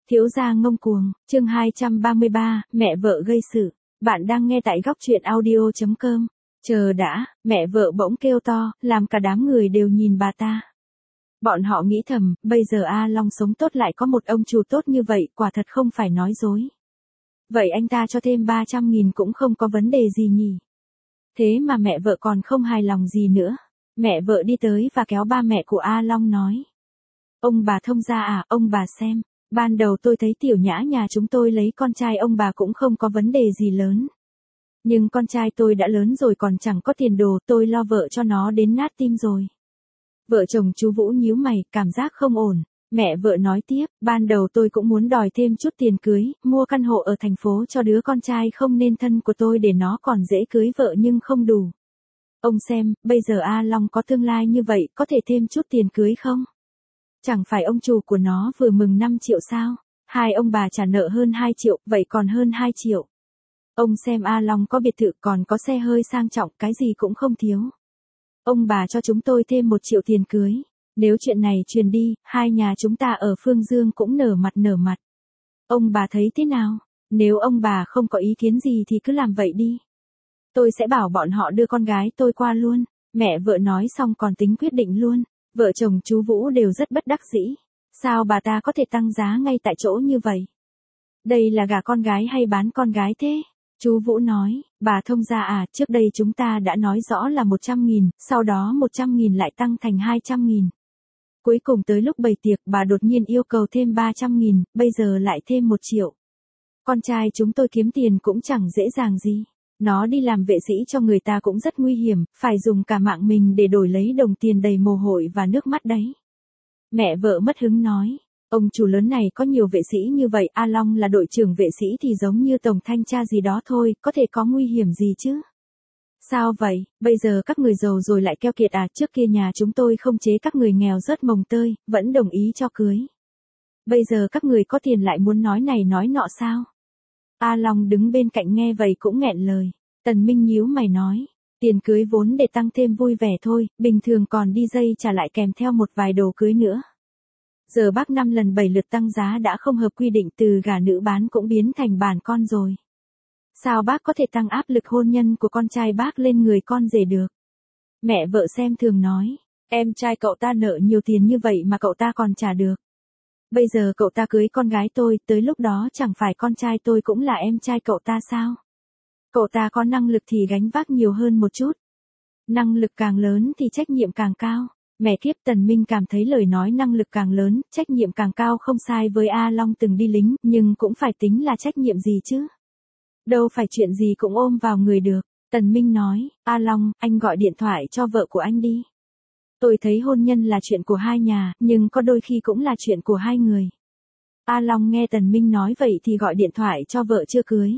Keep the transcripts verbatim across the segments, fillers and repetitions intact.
Thiếu gia ngông cuồng, chương hai trăm ba mươi ba, mẹ vợ gây sự. Bạn đang nghe tại góc truyện audio chấm com. Chờ đã, mẹ vợ bỗng kêu to, làm cả đám người đều nhìn bà ta. Bọn họ nghĩ thầm, bây giờ A Long sống tốt lại có một ông chủ tốt như vậy, quả thật không phải nói dối. Vậy anh ta cho thêm ba trăm nghìn cũng không có vấn đề gì nhỉ? Thế mà mẹ vợ còn không hài lòng gì nữa. Mẹ vợ đi tới và kéo ba mẹ của A Long nói. Ông bà thông gia à, ông bà xem. Ban đầu tôi thấy tiểu nhã nhà chúng tôi lấy con trai ông bà cũng không có vấn đề gì lớn. Nhưng con trai tôi đã lớn rồi còn chẳng có tiền đồ, tôi lo vợ cho nó đến nát tim rồi. Vợ chồng chú Vũ nhíu mày, cảm giác không ổn. Mẹ vợ nói tiếp, ban đầu tôi cũng muốn đòi thêm chút tiền cưới, mua căn hộ ở thành phố cho đứa con trai không nên thân của tôi để nó còn dễ cưới vợ nhưng không đủ. Ông xem, bây giờ A Long có tương lai như vậy, có thể thêm chút tiền cưới không? Chẳng phải ông chủ của nó vừa mừng năm triệu sao? Hai ông bà trả nợ hơn hai triệu, vậy còn hơn hai triệu. Ông xem A Long có biệt thự còn có xe hơi sang trọng, cái gì cũng không thiếu. Ông bà cho chúng tôi thêm một triệu tiền cưới. Nếu chuyện này truyền đi, hai nhà chúng ta ở Phương Dương cũng nở mặt nở mặt. Ông bà thấy thế nào? Nếu ông bà không có ý kiến gì thì cứ làm vậy đi. Tôi sẽ bảo bọn họ đưa con gái tôi qua luôn. Mẹ vợ nói xong còn tính quyết định luôn. Vợ chồng chú Vũ đều rất bất đắc dĩ. Sao bà ta có thể tăng giá ngay tại chỗ như vậy? Đây là gả con gái hay bán con gái thế? Chú Vũ nói, bà thông gia à, trước đây chúng ta đã nói rõ là một trăm nghìn, sau đó một trăm nghìn lại tăng thành hai trăm nghìn. Cuối cùng tới lúc bày tiệc bà đột nhiên yêu cầu thêm ba trăm nghìn, bây giờ lại thêm một triệu. Con trai chúng tôi kiếm tiền cũng chẳng dễ dàng gì. Nó đi làm vệ sĩ cho người ta cũng rất nguy hiểm, phải dùng cả mạng mình để đổi lấy đồng tiền đầy mồ hôi và nước mắt đấy. Mẹ vợ mất hứng nói, ông chủ lớn này có nhiều vệ sĩ như vậy, A Long là đội trưởng vệ sĩ thì giống như tổng thanh tra gì đó thôi, có thể có nguy hiểm gì chứ? Sao vậy, bây giờ các người giàu rồi lại keo kiệt à, trước kia nhà chúng tôi không chế các người nghèo rớt mồng tơi, vẫn đồng ý cho cưới. Bây giờ các người có tiền lại muốn nói này nói nọ sao? A Long đứng bên cạnh nghe vậy cũng nghẹn lời. Tần Minh nhíu mày nói, tiền cưới vốn để tăng thêm vui vẻ thôi, bình thường còn đi dây trả lại kèm theo một vài đồ cưới nữa. Giờ bác năm lần bảy lượt tăng giá đã không hợp quy định, từ gả nữ bán cũng biến thành bản con rồi. Sao bác có thể tăng áp lực hôn nhân của con trai bác lên người con rể được? Mẹ vợ xem thường nói, em trai cậu ta nợ nhiều tiền như vậy mà cậu ta còn trả được. Bây giờ cậu ta cưới con gái tôi, tới lúc đó chẳng phải con trai tôi cũng là em trai cậu ta sao? Cậu ta có năng lực thì gánh vác nhiều hơn một chút. Năng lực càng lớn thì trách nhiệm càng cao. Mẹ kiếp, Tần Minh cảm thấy lời nói năng lực càng lớn, trách nhiệm càng cao không sai với A Long từng đi lính, nhưng cũng phải tính là trách nhiệm gì chứ. Đâu phải chuyện gì cũng ôm vào người được. Tần Minh nói, A Long, anh gọi điện thoại cho vợ của anh đi. Tôi thấy hôn nhân là chuyện của hai nhà, nhưng có đôi khi cũng là chuyện của hai người. A Long nghe Tần Minh nói vậy thì gọi điện thoại cho vợ chưa cưới.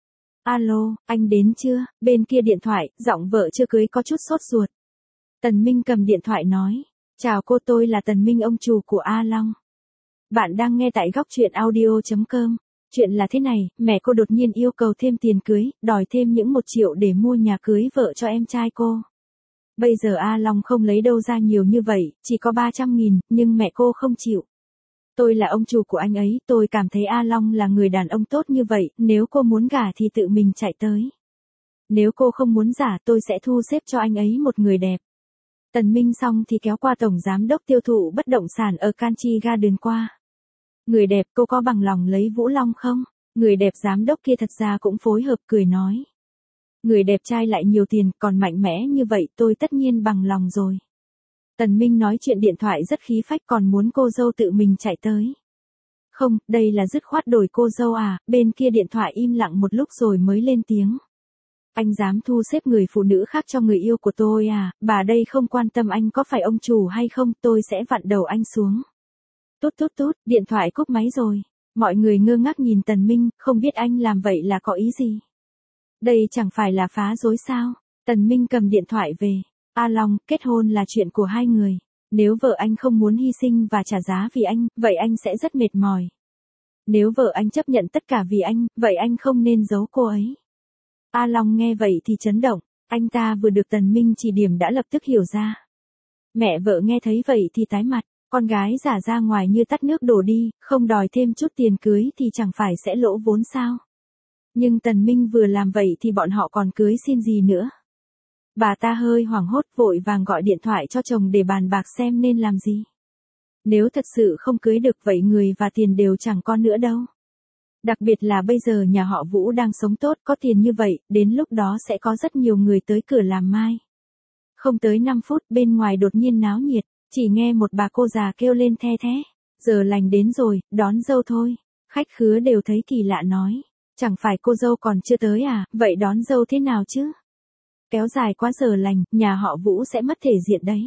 Alo, anh đến chưa? Bên kia điện thoại, giọng vợ chưa cưới có chút sốt ruột. Tần Minh cầm điện thoại nói, chào cô, tôi là Tần Minh, ông chủ của A Long. Bạn đang nghe tại góc truyện audio chấm com. Chuyện là thế này, mẹ cô đột nhiên yêu cầu thêm tiền cưới, đòi thêm những một triệu để mua nhà cưới vợ cho em trai cô. Bây giờ A Long không lấy đâu ra nhiều như vậy, chỉ có ba trăm nghìn, nhưng mẹ cô không chịu. Tôi là ông chủ của anh ấy, tôi cảm thấy A Long là người đàn ông tốt như vậy, nếu cô muốn gả thì tự mình chạy tới. Nếu cô không muốn gả tôi sẽ thu xếp cho anh ấy một người đẹp. Tần Minh xong thì kéo qua tổng giám đốc tiêu thụ bất động sản ở Canchi Garden qua. Người đẹp, cô có bằng lòng lấy Vũ Long không? Người đẹp giám đốc kia thật ra cũng phối hợp cười nói. Người đẹp trai lại nhiều tiền, còn mạnh mẽ như vậy, tôi tất nhiên bằng lòng rồi. Tần Minh nói chuyện điện thoại rất khí phách, còn muốn cô dâu tự mình chạy tới. Không, đây là dứt khoát đổi cô dâu à? Bên kia điện thoại im lặng một lúc rồi mới lên tiếng. Anh dám thu xếp người phụ nữ khác cho người yêu của tôi à? Bà đây không quan tâm anh có phải ông chủ hay không, tôi sẽ vặn đầu anh xuống. Tút tút tút, điện thoại cúp máy rồi. Mọi người ngơ ngác nhìn Tần Minh, không biết anh làm vậy là có ý gì. Đây chẳng phải là phá rối sao? Tần Minh cầm điện thoại về. A Long, kết hôn là chuyện của hai người. Nếu vợ anh không muốn hy sinh và trả giá vì anh, vậy anh sẽ rất mệt mỏi. Nếu vợ anh chấp nhận tất cả vì anh, vậy anh không nên giấu cô ấy. A Long nghe vậy thì chấn động, anh ta vừa được Tần Minh chỉ điểm đã lập tức hiểu ra. Mẹ vợ nghe thấy vậy thì tái mặt, Con gái giả ra ngoài như tắt nước đổ đi, không đòi thêm chút tiền cưới thì chẳng phải sẽ lỗ vốn sao. Nhưng Tần Minh vừa làm vậy thì bọn họ còn cưới xin gì nữa. Bà ta hơi hoảng hốt vội vàng gọi điện thoại cho chồng để bàn bạc xem nên làm gì. Nếu thật sự không cưới được vậy người và tiền đều chẳng có nữa đâu. Đặc biệt là bây giờ nhà họ Vũ đang sống tốt có tiền như vậy, đến lúc đó sẽ có rất nhiều người tới cửa làm mai. Không tới năm phút bên ngoài đột nhiên náo nhiệt, chỉ nghe một bà cô già kêu lên the thế. Giờ lành đến rồi, đón dâu thôi. Khách khứa đều thấy kỳ lạ nói. Chẳng phải cô dâu còn chưa tới à, vậy đón dâu thế nào chứ? Kéo dài quá giờ lành, nhà họ Vũ sẽ mất thể diện đấy.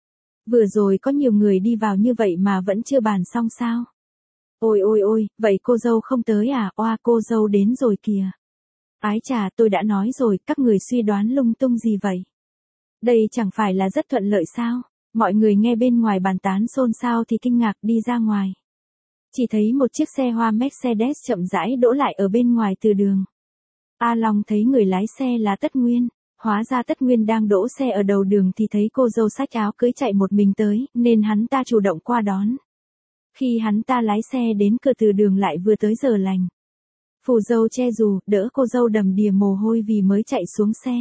Vừa rồi có nhiều người đi vào như vậy mà vẫn chưa bàn xong sao? Ôi ôi ôi, vậy cô dâu không tới à, oa cô dâu đến rồi kìa. Ái chà, tôi đã nói rồi, các người suy đoán lung tung gì vậy? Đây chẳng phải là rất thuận lợi sao? Mọi người nghe bên ngoài bàn tán xôn xao thì kinh ngạc đi ra ngoài. Chỉ thấy một chiếc xe hoa Mercedes chậm rãi đỗ lại ở bên ngoài từ đường. A Long thấy người lái xe là Tất Nguyên. Hóa ra Tất Nguyên đang đỗ xe ở đầu đường thì thấy cô dâu xách áo cưới chạy một mình tới, nên hắn ta chủ động qua đón. Khi hắn ta lái xe đến cửa từ đường lại vừa tới giờ lành. Phù dâu che dù, đỡ cô dâu đầm đìa mồ hôi vì mới chạy xuống xe.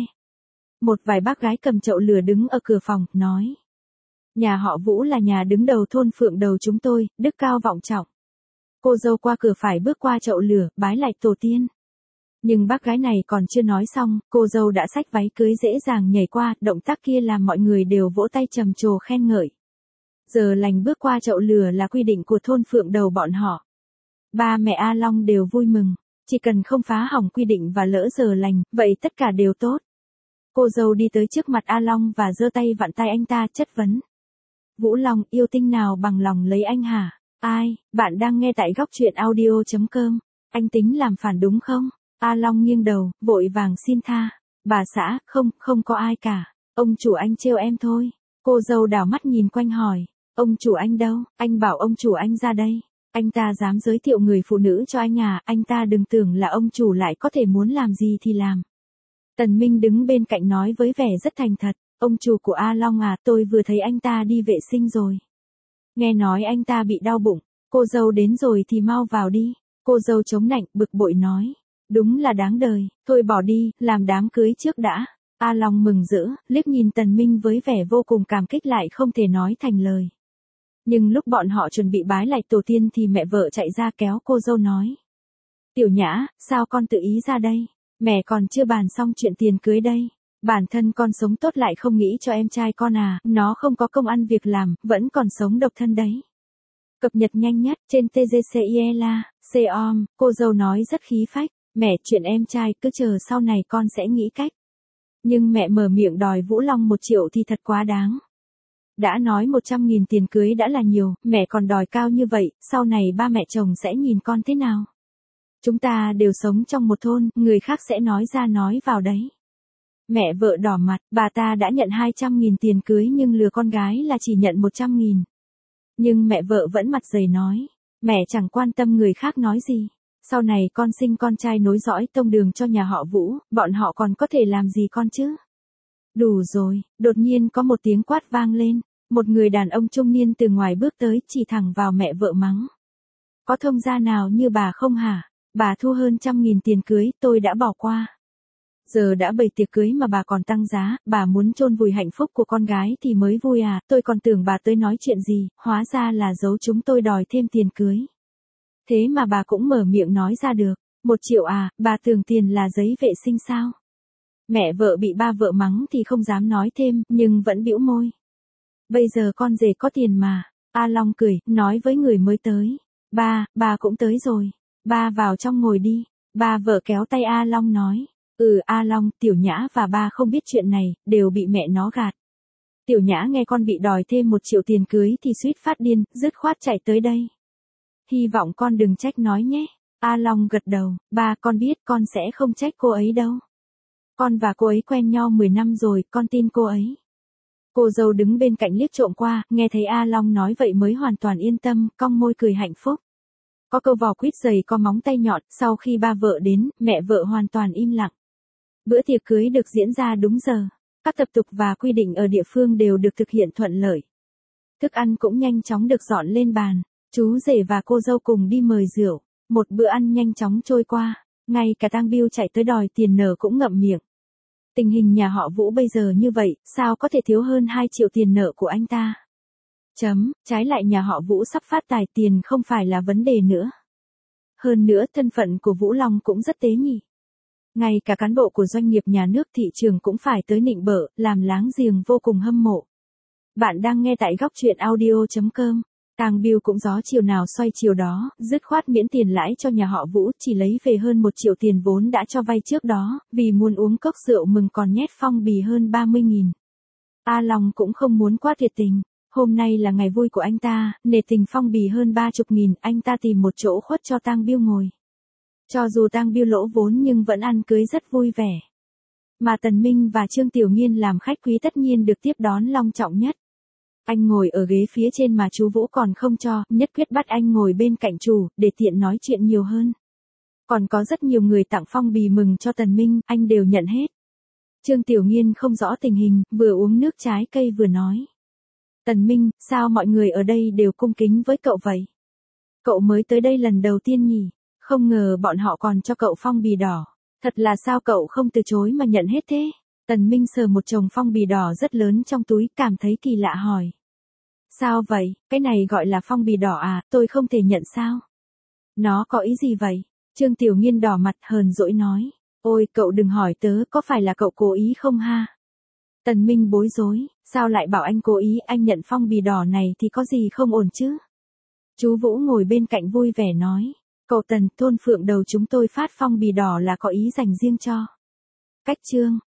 Một vài bác gái cầm chậu lửa đứng ở cửa phòng, nói. Nhà họ Vũ là nhà đứng đầu thôn Phượng Đầu chúng tôi, đức cao vọng trọng. Cô dâu qua cửa phải bước qua chậu lửa, bái lại tổ tiên. Nhưng bác gái này còn chưa nói xong, cô dâu đã xách váy cưới dễ dàng nhảy qua, động tác kia làm mọi người đều vỗ tay trầm trồ khen ngợi. Giờ lành bước qua chậu lửa là quy định của thôn Phượng Đầu bọn họ. Ba mẹ A Long đều vui mừng, chỉ cần không phá hỏng quy định và lỡ giờ lành, vậy tất cả đều tốt. Cô dâu đi tới trước mặt A Long và giơ tay vặn tay anh ta chất vấn. Vũ Long, yêu tinh nào bằng lòng lấy anh hả? Ai, bạn đang nghe tại góc truyện audio chấm com. Anh tính làm phản đúng không? A Long nghiêng đầu, vội vàng xin tha. Bà xã, không, không có ai cả. Ông chủ anh trêu em thôi. Cô dâu đảo mắt nhìn quanh hỏi. Ông chủ anh đâu? Anh bảo ông chủ anh ra đây. Anh ta dám giới thiệu người phụ nữ cho anh à? Anh ta đừng tưởng là ông chủ lại có thể muốn làm gì thì làm. Tần Minh đứng bên cạnh nói với vẻ rất thành thật. Ông chủ của A Long à, tôi vừa thấy anh ta đi vệ sinh rồi. Nghe nói anh ta bị đau bụng. Cô dâu đến rồi thì mau vào đi. Cô dâu chống nạnh, bực bội nói. Đúng là đáng đời, thôi bỏ đi, làm đám cưới trước đã. A Long mừng rỡ, liếc nhìn Tần Minh với vẻ vô cùng cảm kích lại không thể nói thành lời. Nhưng lúc bọn họ chuẩn bị bái lại tổ tiên thì mẹ vợ chạy ra kéo cô dâu nói. Tiểu Nhã, sao con tự ý ra đây? Mẹ còn chưa bàn xong chuyện tiền cưới đây. Bản thân con sống tốt lại không nghĩ cho em trai con à, nó không có công ăn việc làm, vẫn còn sống độc thân đấy. Cập nhật nhanh nhất trên tê giê xê i e la, xê-om, cô dâu nói rất khí phách. Mẹ, chuyện em trai cứ chờ sau này con sẽ nghĩ cách. Nhưng mẹ mở miệng đòi Vũ Long một triệu thì thật quá đáng. Đã nói một trăm nghìn tiền cưới đã là nhiều, mẹ còn đòi cao như vậy, sau này ba mẹ chồng sẽ nhìn con thế nào? Chúng ta đều sống trong một thôn, người khác sẽ nói ra nói vào đấy. Mẹ vợ đỏ mặt, bà ta đã nhận hai trăm nghìn tiền cưới nhưng lừa con gái là chỉ nhận một trăm nghìn. Nhưng mẹ vợ vẫn mặt dày nói, mẹ chẳng quan tâm người khác nói gì. Sau này con sinh con trai nối dõi tông đường cho nhà họ Vũ, bọn họ còn có thể làm gì con chứ? Đủ rồi, đột nhiên có một tiếng quát vang lên, một người đàn ông trung niên từ ngoài bước tới chỉ thẳng vào mẹ vợ mắng. Có thông gia nào như bà không hả? Bà thu hơn trăm nghìn tiền cưới, tôi đã bỏ qua. Giờ đã bày tiệc cưới mà bà còn tăng giá, bà muốn chôn vùi hạnh phúc của con gái thì mới vui à, tôi còn tưởng bà tới nói chuyện gì, hóa ra là giấu chúng tôi đòi thêm tiền cưới. Thế mà bà cũng mở miệng nói ra được, một triệu à, bà tưởng tiền là giấy vệ sinh sao? Mẹ vợ bị ba vợ mắng thì không dám nói thêm, nhưng vẫn bĩu môi. Bây giờ con rể có tiền mà, A Long cười, nói với người mới tới. Ba, ba cũng tới rồi, ba vào trong ngồi đi, ba vợ kéo tay A Long nói. Ừ A Long, Tiểu Nhã và ba không biết chuyện này, đều bị mẹ nó gạt. Tiểu Nhã nghe con bị đòi thêm một triệu tiền cưới thì suýt phát điên, dứt khoát chạy tới đây. Hy vọng con đừng trách nói nhé. A Long gật đầu, ba con biết con sẽ không trách cô ấy đâu. Con và cô ấy quen nhau mười năm rồi, con tin cô ấy. Cô dâu đứng bên cạnh liếc trộm qua, nghe thấy A Long nói vậy mới hoàn toàn yên tâm, cong môi cười hạnh phúc. Có câu vò quýt dày có móng tay nhọn, sau khi ba vợ đến, mẹ vợ hoàn toàn im lặng. Bữa tiệc cưới được diễn ra đúng giờ. Các tập tục và quy định ở địa phương đều được thực hiện thuận lợi. Thức ăn cũng nhanh chóng được dọn lên bàn. Chú rể và cô dâu cùng đi mời rượu. Một bữa ăn nhanh chóng trôi qua. Ngay cả Tang Biêu chạy tới đòi tiền nợ cũng ngậm miệng. Tình hình nhà họ Vũ bây giờ như vậy, sao có thể thiếu hơn hai triệu tiền nợ của anh ta? Chấm, trái lại nhà họ Vũ sắp phát tài, tiền không phải là vấn đề nữa. Hơn nữa thân phận của Vũ Long cũng rất tế nhị. Ngay cả cán bộ của doanh nghiệp nhà nước thị trường cũng phải tới nịnh bợ, làm láng giềng vô cùng hâm mộ. Bạn đang nghe tại góc truyện audio chấm com. Tang Biêu cũng gió chiều nào xoay chiều đó, dứt khoát miễn tiền lãi cho nhà họ Vũ, chỉ lấy về hơn một triệu tiền vốn đã cho vay trước đó, vì muốn uống cốc rượu mừng còn nhét phong bì hơn ba mươi nghìn. A Long cũng không muốn quá thiệt tình. Hôm nay là ngày vui của anh ta, nể tình phong bì hơn ba chục nghìn, anh ta tìm một chỗ khuất cho Tang Biêu ngồi. Cho dù Tang Biêu lỗ vốn nhưng vẫn ăn cưới rất vui vẻ. Mà Tần Minh và Trương Tiểu Nghiên làm khách quý tất nhiên được tiếp đón long trọng nhất. Anh ngồi ở ghế phía trên mà chú Vũ còn không cho, nhất quyết bắt anh ngồi bên cạnh chủ, để tiện nói chuyện nhiều hơn. Còn có rất nhiều người tặng phong bì mừng cho Tần Minh, anh đều nhận hết. Trương Tiểu Nghiên không rõ tình hình, vừa uống nước trái cây vừa nói. Tần Minh, sao mọi người ở đây đều cung kính với cậu vậy? Cậu mới tới đây lần đầu tiên nhỉ? Không ngờ bọn họ còn cho cậu phong bì đỏ. Thật là sao cậu không từ chối mà nhận hết thế? Tần Minh sờ một chồng phong bì đỏ rất lớn trong túi, cảm thấy kỳ lạ hỏi. Sao vậy, cái này gọi là phong bì đỏ à, tôi không thể nhận sao? Nó có ý gì vậy? Trương Tiểu Nghiên đỏ mặt hờn dỗi nói. Ôi, cậu đừng hỏi tớ, có phải là cậu cố ý không ha? Tần Minh bối rối, sao lại bảo anh cố ý, anh nhận phong bì đỏ này thì có gì không ổn chứ? Chú Vũ ngồi bên cạnh vui vẻ nói. Cậu Tần, thôn Phượng Đầu chúng tôi phát phong bì đỏ là có ý dành riêng cho. Cách trương,